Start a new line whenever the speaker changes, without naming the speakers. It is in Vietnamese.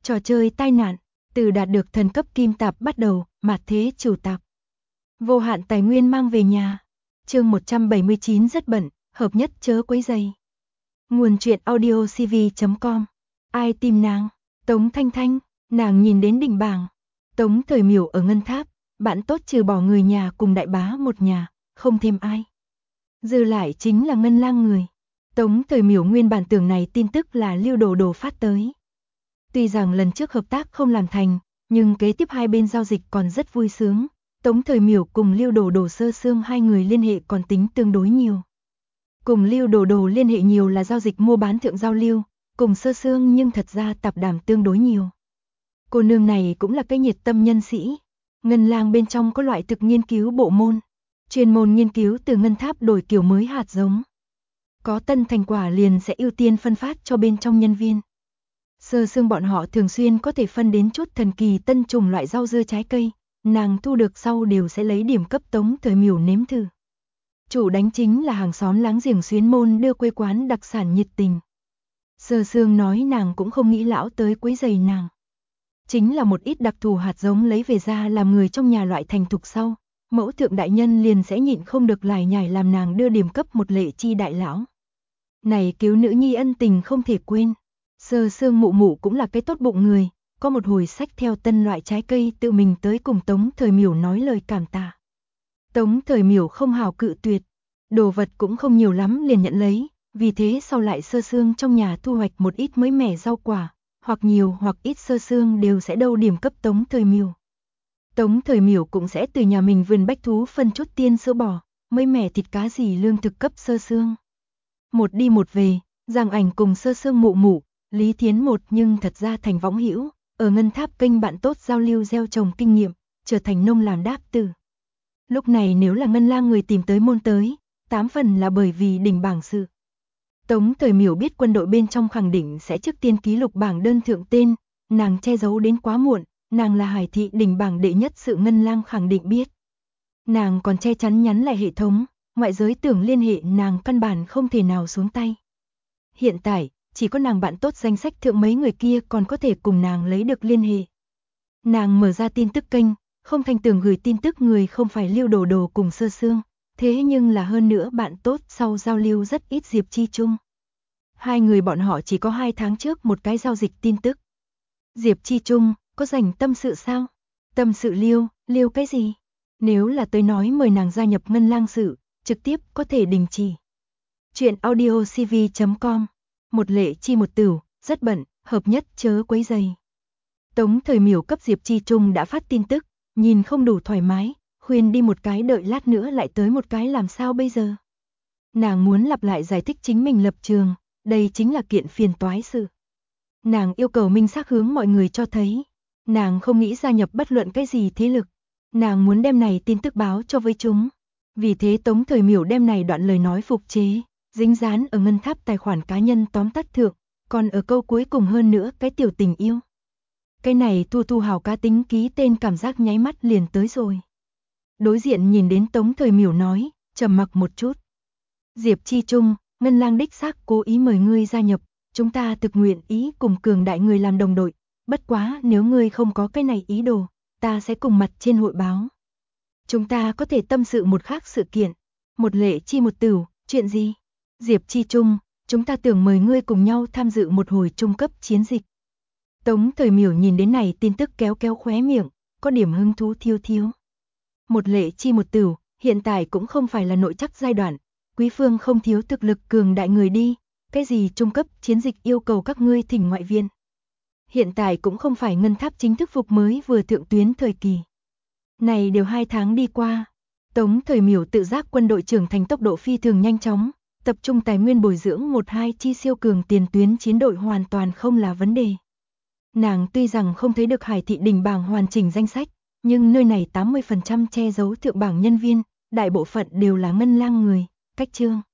Trò chơi tai nạn, từ đạt được thần cấp kim tạp bắt đầu, mạt thế chủ tạp. Vô hạn tài nguyên mang về nhà. Chương 179 rất bận, hợp nhất chớ quấy rầy. Nguồn truyện audio cv.com. Ai tìm nàng? Tống Thanh Thanh. Nàng nhìn đến đỉnh bảng. Tống Thời Miểu ở Ngân Tháp, bạn tốt trừ bỏ người nhà cùng đại bá một nhà, không thêm ai. Dư lại chính là Ngân Lang người. Tống Thời Miểu nguyên bản tưởng này tin tức là Lưu Đồ Đồ phát tới. Tuy rằng lần trước hợp tác không làm thành, nhưng kế tiếp hai bên giao dịch còn rất vui sướng. Tống Thời Miểu cùng Lưu Đồ Đồ Sơ Sương hai người liên hệ còn tính tương đối nhiều. Cùng Lưu Đồ Đồ liên hệ nhiều là giao dịch mua bán thượng giao lưu, cùng Sơ Sương nhưng thật ra tạp đàm tương đối nhiều. Cô nương này cũng là cái nhiệt tâm nhân sĩ. Ngân Lang bên trong có loại thực nghiên cứu bộ môn, chuyên môn nghiên cứu từ Ngân Tháp đổi kiểu mới hạt giống. Có tân thành quả liền sẽ ưu tiên phân phát cho bên trong nhân viên. Sơ Sương bọn họ thường xuyên có thể phân đến chút thần kỳ tân trùng loại rau dưa trái cây, nàng thu được sau đều sẽ lấy điểm cấp Tống Thời Miểu nếm thử. Chủ đánh chính là hàng xóm láng giềng xuyến môn đưa quê quán đặc sản nhiệt tình. Sơ Sương nói nàng cũng không nghĩ lão tới quấy rầy nàng. Chính là một ít đặc thù hạt giống lấy về ra làm người trong nhà loại thành thục sau, mẫu thượng đại nhân liền sẽ nhịn không được lải nhải làm nàng đưa điểm cấp một Lệ Chi đại lão. Này cứu nữ nhi ân tình không thể quên. Sơ Sương mụ mụ cũng là cái tốt bụng người, có một hồi sách theo tân loại trái cây tự mình tới cùng Tống Thời Miểu nói lời cảm tạ. Tống Thời Miểu không hào cự tuyệt, đồ vật cũng không nhiều lắm liền nhận lấy, vì thế sau lại Sơ Sương trong nhà thu hoạch một ít mới mẻ rau quả, hoặc nhiều hoặc ít Sơ Sương đều sẽ đâu điểm cấp Tống Thời Miểu. Tống Thời Miểu cũng sẽ từ nhà mình vườn bách thú phân chút tiên sữa bò, mới mẻ thịt cá gì lương thực cấp Sơ Sương. Một đi một về, Giang Ảnh cùng Sơ Sương mụ mụ, Lý Thiến một nhưng thật ra thành võng hữu, ở Ngân Tháp kênh bạn tốt giao lưu gieo trồng kinh nghiệm, trở thành nông làm đáp tử. Lúc này nếu là Ngân Lang người tìm tới môn tới, 8 phần là bởi vì đỉnh bảng sự. Tống Thời Miểu biết quân đội bên trong khẳng định sẽ trước tiên ký lục bảng đơn thượng tên, nàng che giấu đến quá muộn, nàng là Hải thị đỉnh bảng đệ nhất sự Ngân Lang khẳng định biết. Nàng còn che chắn nhắn lại hệ thống, ngoại giới tưởng liên hệ nàng căn bản không thể nào xuống tay. Hiện tại, chỉ có nàng bạn tốt danh sách thượng mấy người kia còn có thể cùng nàng lấy được liên hệ. Nàng mở ra tin tức kênh, không thành tưởng gửi tin tức người không phải Lưu Đồ Đồ cùng Sơ Sương, thế nhưng là hơn nữa bạn tốt sau giao lưu rất ít Diệp Chi Trung. Hai người bọn họ chỉ có 2 tháng trước một cái giao dịch tin tức. Diệp Chi Trung, có rảnh tâm sự sao? Tâm sự Lưu cái gì? Nếu là tới nói mời nàng gia nhập Ngân Lang sự, trực tiếp có thể đình chỉ. Chuyện audio cv.com. Một Lệ Chi một Tửu, rất bận, hợp nhất chớ quấy rầy. Tống Thời Miểu cấp Diệp Chi Trung đã phát tin tức, nhìn không đủ thoải mái, khuyên đi một cái đợi lát nữa lại tới một cái làm sao bây giờ. Nàng muốn lặp lại giải thích chính mình lập trường, đây chính là kiện phiền toái sự. Nàng yêu cầu minh xác hướng mọi người cho thấy, nàng không nghĩ gia nhập bất luận cái gì thế lực, nàng muốn đem này tin tức báo cho với chúng. Vì thế Tống Thời Miểu đem này đoạn lời nói phục chế, dính dán ở Ngân Tháp tài khoản cá nhân tóm tắt thượng, còn ở câu cuối cùng hơn nữa cái tiểu tình yêu. Cái này thu hào cá tính ký tên cảm giác nháy mắt liền tới rồi. Đối diện nhìn đến Tống Thời Miểu nói, trầm mặc một chút. Diệp Chi Trung, Ngân Lang đích xác cố ý mời ngươi gia nhập, chúng ta thực nguyện ý cùng cường đại người làm đồng đội, bất quá nếu ngươi không có cái này ý đồ, ta sẽ cùng mặt trên hội báo. Chúng ta có thể tâm sự một khác sự kiện, một Lệ Chi một Tửu, chuyện gì? Diệp Chi Trung, chúng ta tưởng mời ngươi cùng nhau tham dự một hồi trung cấp chiến dịch. Tống Thời Miểu nhìn đến này tin tức kéo khóe miệng, có điểm hứng thú thiêu. Một Lệ Chi một Tửu, hiện tại cũng không phải là nội chắc giai đoạn, Quý phương không thiếu thực lực cường đại người đi, cái gì trung cấp chiến dịch yêu cầu các ngươi thỉnh ngoại viên. Hiện tại cũng không phải Ngân Tháp chính thức phục mới vừa thượng tuyến thời kỳ. Này đều 2 tháng đi qua, Tống Thời Miểu tự giác quân đội trưởng thành tốc độ phi thường nhanh chóng, tập trung tài nguyên bồi dưỡng 1-2 chi siêu cường tiền tuyến chiến đội hoàn toàn không là vấn đề. Nàng tuy rằng không thấy được Hải thị đỉnh bảng hoàn chỉnh danh sách, nhưng nơi này 80% che giấu thượng bảng nhân viên, đại bộ phận đều là Ngân Lang người, cách chương.